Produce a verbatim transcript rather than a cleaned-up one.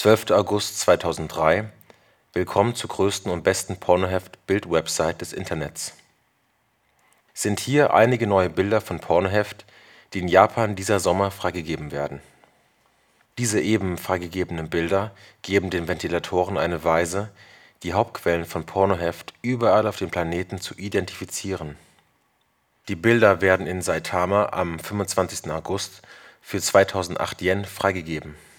zwölfter August zweitausenddrei. Willkommen zur größten und besten Pornoheft-Bild-Website des Internets. Sind hier einige neue Bilder von Pornoheft, die in Japan dieser Sommer freigegeben werden. Diese eben freigegebenen Bilder geben den Ventilatoren eine Weise, die Hauptquellen von Pornoheft überall auf dem Planeten zu identifizieren. Die Bilder werden in Saitama am fünfundzwanzigsten August für zweitausendacht Yen freigegeben